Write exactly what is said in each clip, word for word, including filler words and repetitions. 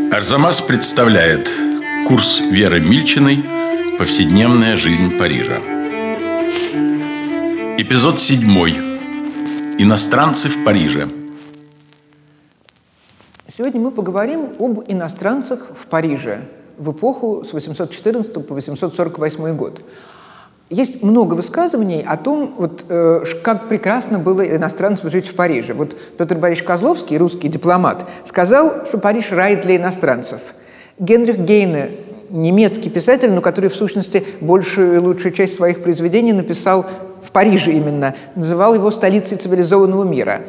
Арзамас представляет курс Веры Мильчиной «Повседневная жизнь Парижа». Эпизод седьмой. Иностранцы в Париже. Сегодня мы поговорим об иностранцах в Париже в эпоху с восемьсот четырнадцатого по восемьсот сорок восьмой год. Есть много высказываний о том, вот, э, как прекрасно было иностранцам жить в Париже. Вот Петр Борисович Козловский, русский дипломат, сказал, что Париж – рай для иностранцев. Генрих Гейне, немецкий писатель, но который в сущности большую и лучшую часть своих произведений написал в Париже именно, называл его столицей цивилизованного мира.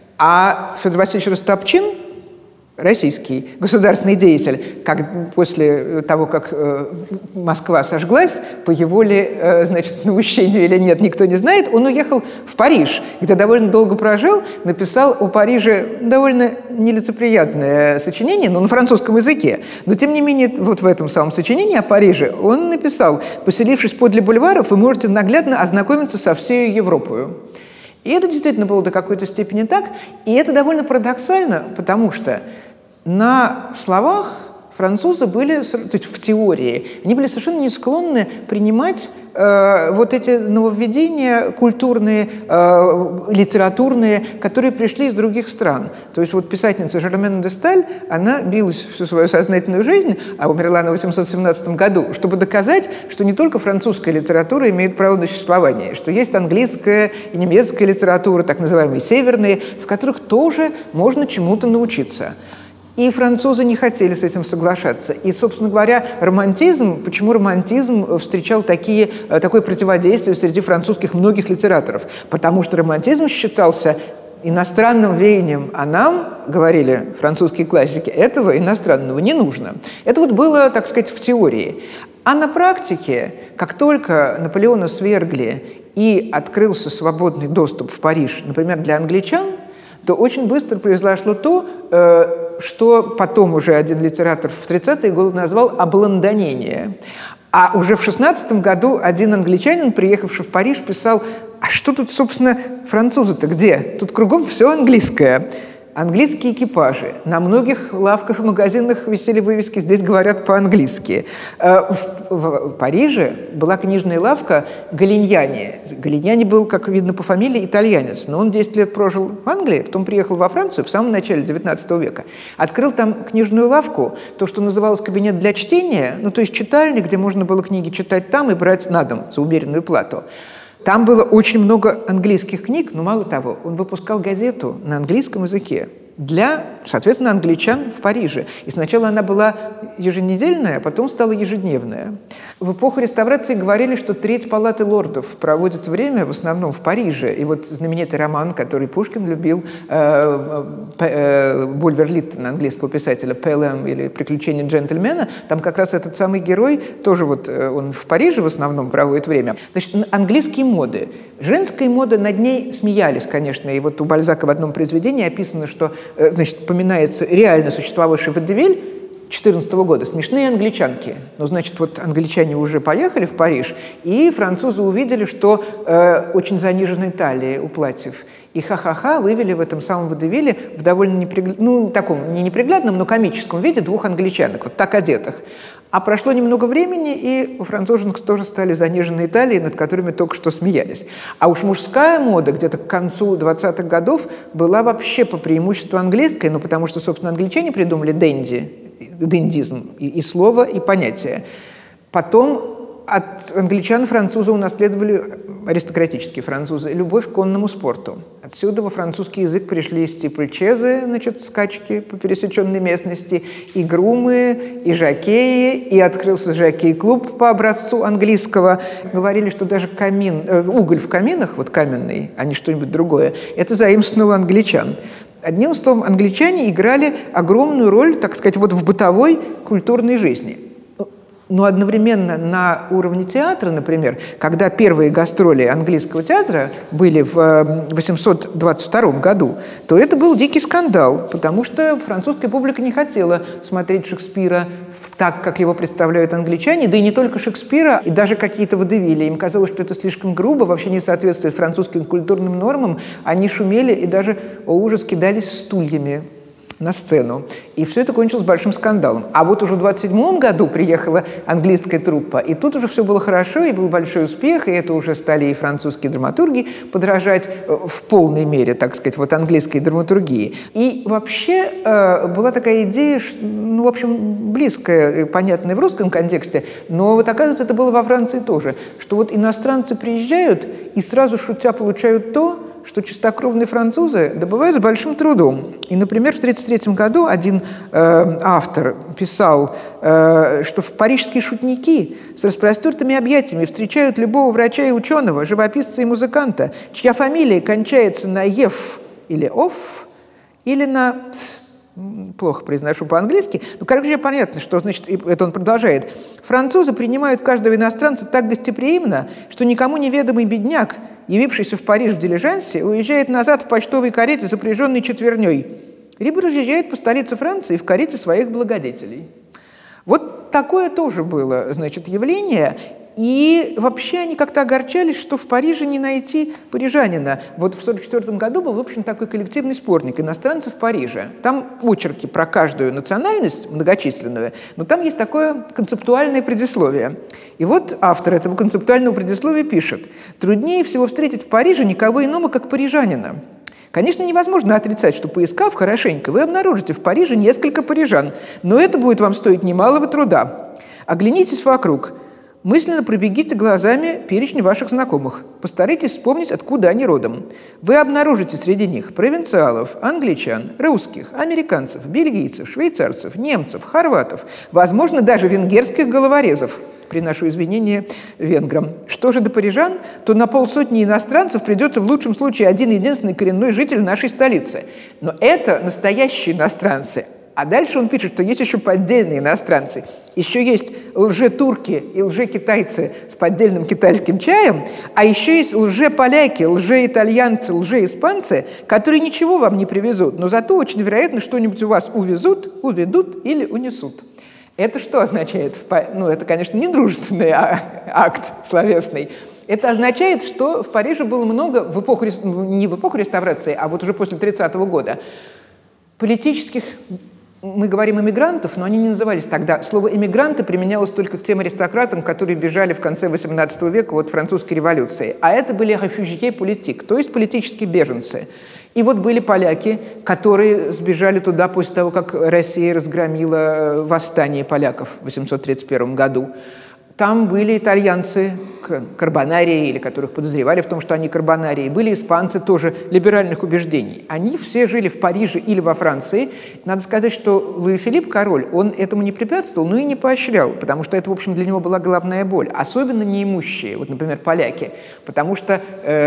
А Федор Васильевич Растопчин, российский государственный деятель, как после того, как э, Москва сожглась, по его ли, э, значит, наущению или нет, никто не знает, он уехал в Париж, где довольно долго прожил, написал о Париже довольно нелицеприятное сочинение, но на французском языке. Но, тем не менее, вот в этом самом сочинении о Париже он написал: «Поселившись подле бульваров, вы можете наглядно ознакомиться со всей Европой». И это действительно было до какой-то степени так, и это довольно парадоксально, потому что на словах французы были, то есть в теории, они были совершенно не склонны принимать э, вот эти нововведения культурные, э, литературные, которые пришли из других стран. То есть вот писательница Жермен де Сталь, она билась всю свою сознательную жизнь, а умерла на восемьсот семнадцатом году, чтобы доказать, что не только французская литература имеет право на существование, что есть английская и немецкая литература, так называемые северные, в которых тоже можно чему-то научиться. И французы не хотели с этим соглашаться. И, собственно говоря, романтизм, почему романтизм встречал такие, такое противодействие среди французских многих литераторов? Потому что романтизм считался иностранным веянием, а нам, говорили французские классики, этого иностранного не нужно. Это вот было, так сказать, в теории. А на практике, как только Наполеона свергли и открылся свободный доступ в Париж, например, для англичан, то очень быстро произошло то, что потом уже один литератор в тридцатые годы назвал «облондонение». А уже в шестнадцатом году один англичанин, приехавший в Париж, писал: «А что тут, собственно, французы-то где? Тут кругом все английское». Английские экипажи. На многих лавках и магазинах висели вывески «Здесь говорят по-английски». В, в Париже была книжная лавка Галиньяни. Галиньяни был, как видно по фамилии, итальянец, но он десять лет прожил в Англии, потом приехал во Францию в самом начале девятнадцатого века. Открыл там книжную лавку, то, что называлось кабинет для чтения, ну то есть читальня, где можно было книги читать там и брать на дом за умеренную плату. Там было очень много английских книг, но мало того, он выпускал газету на английском языке для, соответственно, англичан в Париже. И сначала она была еженедельная, а потом стала ежедневная. В эпоху реставрации говорили, что треть палаты лордов проводит время в основном в Париже. И вот знаменитый роман, который Пушкин любил, э, э, Бульвер Литтона, английского писателя, «Пэлэм» или «Приключения джентльмена», там как раз этот самый герой, тоже вот он в Париже в основном проводит время. Значит, английские моды. Женская мода, над ней смеялись, конечно. И вот у Бальзака в одном произведении описано, что, значит, упоминается реально существовавший водевиль четырнадцатого года «Смешные англичанки». Ну, значит, вот англичане уже поехали в Париж, и французы увидели, что э, очень заниженные талии у платьев. И ха-ха-ха вывели в этом самом водевиле в довольно неприглядном, ну, таком, не неприглядном, но комическом виде двух англичанок, вот так одетых. А прошло немного времени, и у француженок тоже стали заниженные талии, над которыми только что смеялись. А уж мужская мода где-то к концу двадцатых годов была вообще по преимуществу английской, ну, потому что, собственно, англичане придумали денди, дендизм, и, и слово, и понятие. Потом от англичан французы унаследовали, аристократические французы, любовь к конному спорту. Отсюда во французский язык пришли стипльчезы, значит, скачки по пересеченной местности, и грумы, и жокеи, и открылся жокей-клуб по образцу английского. Говорили, что даже камин, э, уголь в каминах, вот каменный, а не что-нибудь другое, это заимствовано у англичан. Одним словом, англичане играли огромную роль, так сказать, вот в бытовой культурной жизни. Но одновременно на уровне театра, например, когда первые гастроли английского театра были в восемьсот двадцать втором году, то это был дикий скандал, потому что французская публика не хотела смотреть Шекспира так, как его представляют англичане, да и не только Шекспира, и даже какие-то водевили. Им казалось, что это слишком грубо, вообще не соответствует французским культурным нормам. Они шумели и даже, о ужас, кидались стульями на сцену. И все это кончилось большим скандалом. А вот уже в двадцать седьмом году приехала английская труппа, и тут уже все было хорошо, и был большой успех, и это уже стали и французские драматурги подражать в полной мере, так сказать, вот английской драматургии. И вообще э, была такая идея, ну, в общем, близкая, понятная в русском контексте, но вот, оказывается, это было во Франции тоже, что вот иностранцы приезжают и сразу шутя получают то, что чистокровные французы добывают с большим трудом. И, например, в тысяча девятьсот тридцать третьем году один э, автор писал, э, что парижские шутники с распростертыми объятиями встречают любого врача и ученого, живописца и музыканта, чья фамилия кончается на «ев» или «ов» или на «т». Плохо произношу по-английски, но, короче, понятно, что, значит, это он продолжает. Французы принимают каждого иностранца так гостеприимно, что никому неведомый бедняк, явившийся в Париж в дилижансе, уезжает назад в почтовой карете, запряженной четверней, либо разъезжает по столице Франции в карете своих благодетелей. Вот такое тоже было, значит, явление. И вообще они как-то огорчались, что в Париже не найти парижанина. Вот в сорок четвёртом году был, в общем, такой коллективный сборник «Иностранцы в Париже». Там очерки про каждую национальность многочисленную, но там есть такое концептуальное предисловие. И вот автор этого концептуального предисловия пишет: «Труднее всего встретить в Париже никого иного, как парижанина. Конечно, невозможно отрицать, что, поискав хорошенько, вы обнаружите в Париже несколько парижан, но это будет вам стоить немалого труда. Оглянитесь вокруг. Мысленно пробегите глазами перечень ваших знакомых. Постарайтесь вспомнить, откуда они родом. Вы обнаружите среди них провинциалов, англичан, русских, американцев, бельгийцев, швейцарцев, немцев, хорватов, возможно, даже венгерских головорезов». Приношу извинения венграм. Что же до парижан, то на полсотни иностранцев придется в лучшем случае один-единственный коренной житель нашей столицы. Но это настоящие иностранцы. А дальше он пишет, что есть еще поддельные иностранцы. Еще есть лже-турки и лже-китайцы с поддельным китайским чаем, а еще есть лже-поляки, лже-итальянцы, лже-испанцы, которые ничего вам не привезут, но зато очень вероятно что-нибудь у вас увезут, уведут или унесут. Это что означает? Ну, это, конечно, не дружественный акт словесный. Это означает, что в Париже было много, в эпоху, не в эпоху реставрации, а вот уже после тридцатого года, политических, мы говорим эмигрантов, но они не назывались тогда. Слово «эмигранты» применялось только к тем аристократам, которые бежали в конце восемнадцатого века от французской революции. А это были réfugiés politiques, то есть политические беженцы. И вот были поляки, которые сбежали туда после того, как Россия разгромила восстание поляков в восемьсот тридцать первом году. Там были итальянцы, карбонарии, или которых подозревали в том, что они карбонарии. Были испанцы тоже либеральных убеждений. Они все жили в Париже или во Франции. Надо сказать, что Луи Филипп, король, он этому не препятствовал, но и не поощрял, потому что это, в общем, для него была головная боль. Особенно неимущие, вот, например, поляки. Потому что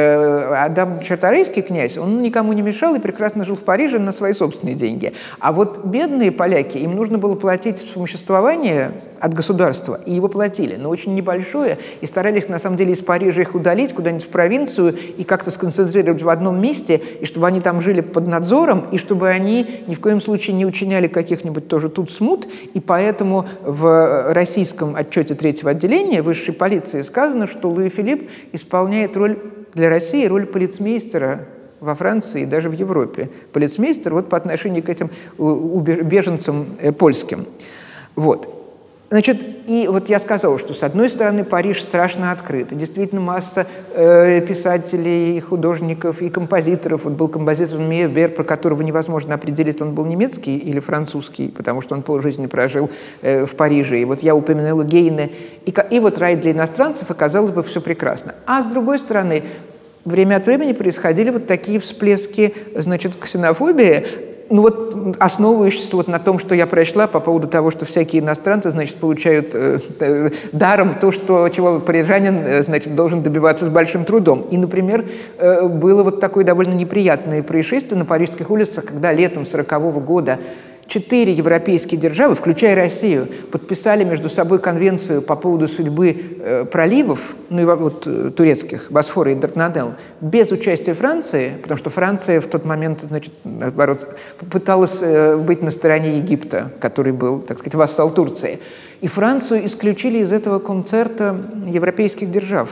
э, Адам Чарторийский князь, он никому не мешал и прекрасно жил в Париже на свои собственные деньги. А вот бедные поляки, им нужно было платить вспомоществование от государства, и его платили, но очень небольшое, и старались, на самом деле, из Парижа их удалить куда-нибудь в провинцию и как-то сконцентрировать в одном месте, и чтобы они там жили под надзором, и чтобы они ни в коем случае не учиняли каких-нибудь тоже тут смут, и поэтому в российском отчете третьего отделения высшей полиции сказано, что Луи Филипп исполняет роль для России, роль полицмейстера во Франции и даже в Европе. Полицмейстер вот по отношению к этим беженцам польским. Вот. Значит, и вот я сказала, что с одной стороны Париж страшно открыт, и действительно масса э, писателей, и художников, и композиторов. Вот был композитор Мейербер, про которого невозможно определить, он был немецкий или французский, потому что он полжизни прожил э, в Париже. И вот я упомянула Гейне. И, и вот рай для иностранцев, и, казалось бы, все прекрасно. А с другой стороны, время от времени происходили вот такие всплески, значит, ксенофобии, ну вот, основывающийся вот на том, что я прочла по поводу того, что всякие иностранцы, значит, получают э, э, даром то, что, чего парижанин, э, значит, должен добиваться с большим трудом. И, например, э, было вот такое довольно неприятное происшествие на парижских улицах, когда летом сорокового года четыре европейские державы, включая Россию, подписали между собой конвенцию по поводу судьбы э, проливов, ну и вот э, турецких, Босфора и Дарданелл, без участия Франции, потому что Франция в тот момент, значит, наоборот, пыталась э, быть на стороне Египта, который был, так сказать, вассал Турции. И Францию исключили из этого концерта европейских держав.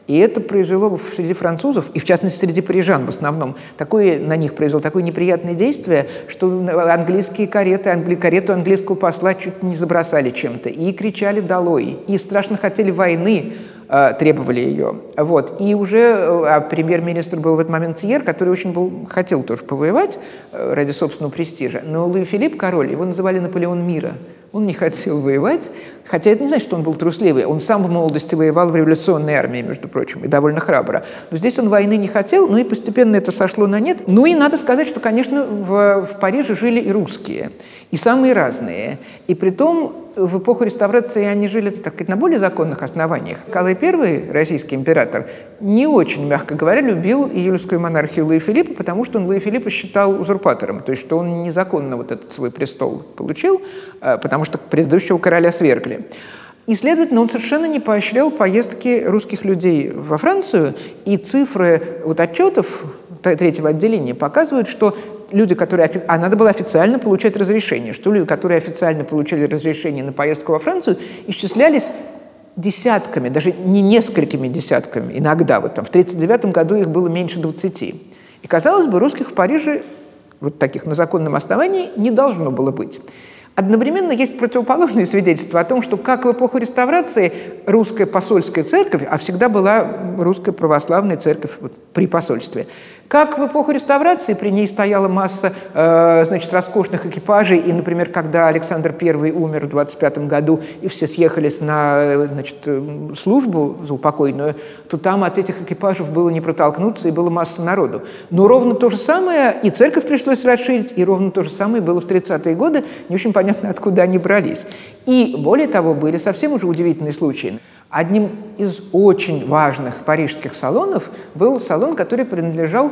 И это произвело среди французов, и в частности среди парижан в основном, такое, на них произвело такое неприятное действие, что английские кареты, англи, карету английского посла чуть не забросали чем-то, и кричали «долой», и страшно хотели войны, требовали ее. Вот. И уже а премьер-министр был в этот момент Тьер, который очень был, хотел тоже повоевать ради собственного престижа. Но Луи Филипп, король, его называли Наполеон мира. Он не хотел воевать, хотя это не значит, что он был трусливый. Он сам в молодости воевал в революционной армии, между прочим, и довольно храбро. Но здесь он войны не хотел, ну и постепенно это сошло на нет. Ну и надо сказать, что, конечно, в, в Париже жили и русские, и самые разные. И притом в эпоху реставрации они жили, так сказать, на более законных основаниях. Николай Первый, российский император, не очень, мягко говоря, любил июльскую монархию Луи Филиппа, потому что он Луи Филиппа считал узурпатором, то есть что он незаконно вот этот свой престол получил, потому что предыдущего короля свергли. И, следовательно, он совершенно не поощрял поездки русских людей во Францию, и цифры вот отчетов третьего отделения показывают, что люди, которые... А надо было официально получать разрешение, что люди, которые официально получали разрешение на поездку во Францию, исчислялись десятками, даже не несколькими десятками, иногда. Вот там в тридцать девятом году их было меньше двадцати. И, казалось бы, русских в Париже, вот таких на законном основании, не должно было быть. Одновременно есть противоположные свидетельства о том, что как в эпоху реставрации русская посольская церковь, а всегда была русская православная церковь вот, при посольстве, как в эпоху реставрации при ней стояла масса э, значит, роскошных экипажей, и, например, когда Александр Первый умер в двадцать пятом году, и все съехались на значит, службу заупокойную, то там от этих экипажей было не протолкнуться, и было масса народу. Но ровно то же самое и церковь пришлось расширить, и ровно то же самое было в тридцатые годы, не очень понятно, откуда они брались. И, более того, были совсем уже удивительные случаи. Одним из очень важных парижских салонов был салон, который принадлежал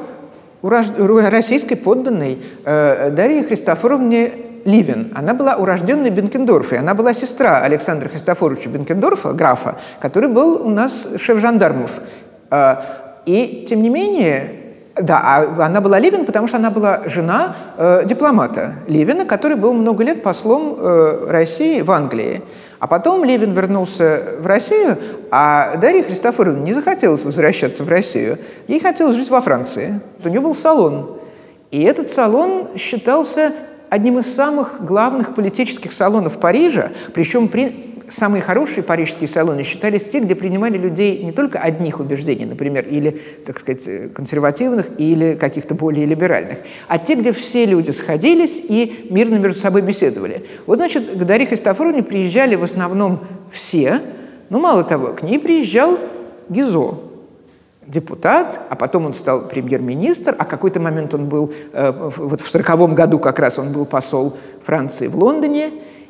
российской подданной э, Дарье Христофоровне Ливен. Она была урожденной Бенкендорфа, и она была сестра Александра Христофоровича Бенкендорфа, графа, который был у нас шеф жандармов. Э, и, тем не менее, да, а она была Ливен, потому что она была жена э, дипломата Ливена, который был много лет послом э, России в Англии. А потом Ливен вернулся в Россию, а Дарья Христофоровна не захотелось возвращаться в Россию. Ей хотелось жить во Франции. У нее был салон. И этот салон считался одним из самых главных политических салонов Парижа, причем при... самые хорошие парижские салоны считались те, где принимали людей не только одних убеждений, например, или, так сказать, консервативных, или каких-то более либеральных, а те, где все люди сходились и мирно между собой беседовали. Вот, значит, к Дарье Христофоровне приезжали в основном все, но мало того, к ней приезжал Гизо, депутат, а потом он стал премьер-министр, а в какой-то момент он был, э, вот в сороковом году как раз он был посол Франции в Лондоне,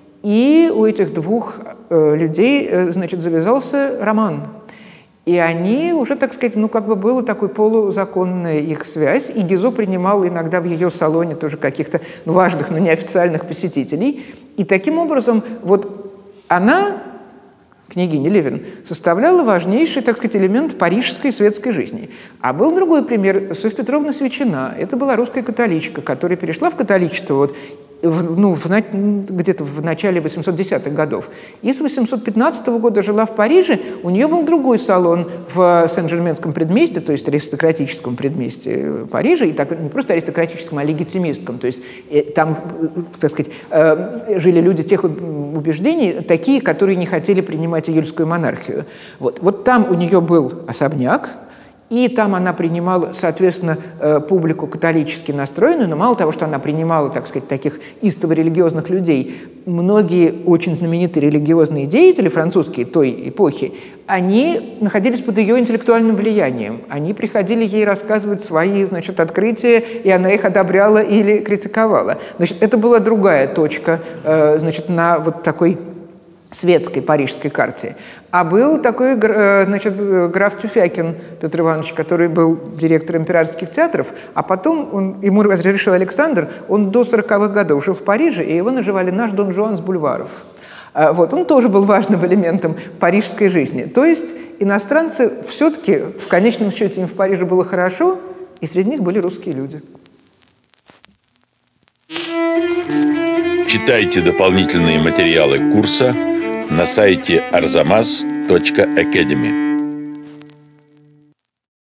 и у этих двух э, людей, э, значит, завязался роман. И они уже, так сказать, ну, как бы была такой полузаконная их связь, и Гизо принимал иногда в ее салоне тоже каких-то ну, важных, но неофициальных посетителей. И таким образом вот она, княгиня Ливен, составляла важнейший, так сказать, элемент парижской светской жизни. А был другой пример. Софья Петровна Свечина. Это была русская католичка, которая перешла в католичество вот, в, ну, в, где-то в начале восемьсот десятых годов. И с восемьсот пятнадцатого года жила в Париже. У нее был другой салон в Сен-Жерменском предместье, то есть аристократическом предместье Парижа, и так не просто аристократическом, а легитимистском. То есть там, так сказать, жили люди тех убеждений, такие, которые не хотели принимать июльскую монархию. Вот, вот там у нее был особняк, и там она принимала, соответственно, публику католически настроенную, но мало того, что она принимала, так сказать, таких истово-религиозных людей, многие очень знаменитые религиозные деятели французские той эпохи, они находились под ее интеллектуальным влиянием. Они приходили ей рассказывать свои, значит, открытия, и она их одобряла или критиковала. Значит, это была другая точка, значит, на вот такой светской парижской карте. А был такой, значит, граф Тюфякин Петр Иванович, который был директором императорских театров, а потом он, ему разрешил Александр, он до сороковых годов жил в Париже, и его называли «наш Дон Жуан с бульваров». Вот, он тоже был важным элементом парижской жизни. То есть иностранцы все-таки, в конечном счете, им в Париже было хорошо, и среди них были русские люди. Читайте дополнительные материалы курса на сайте арзамас точка академи.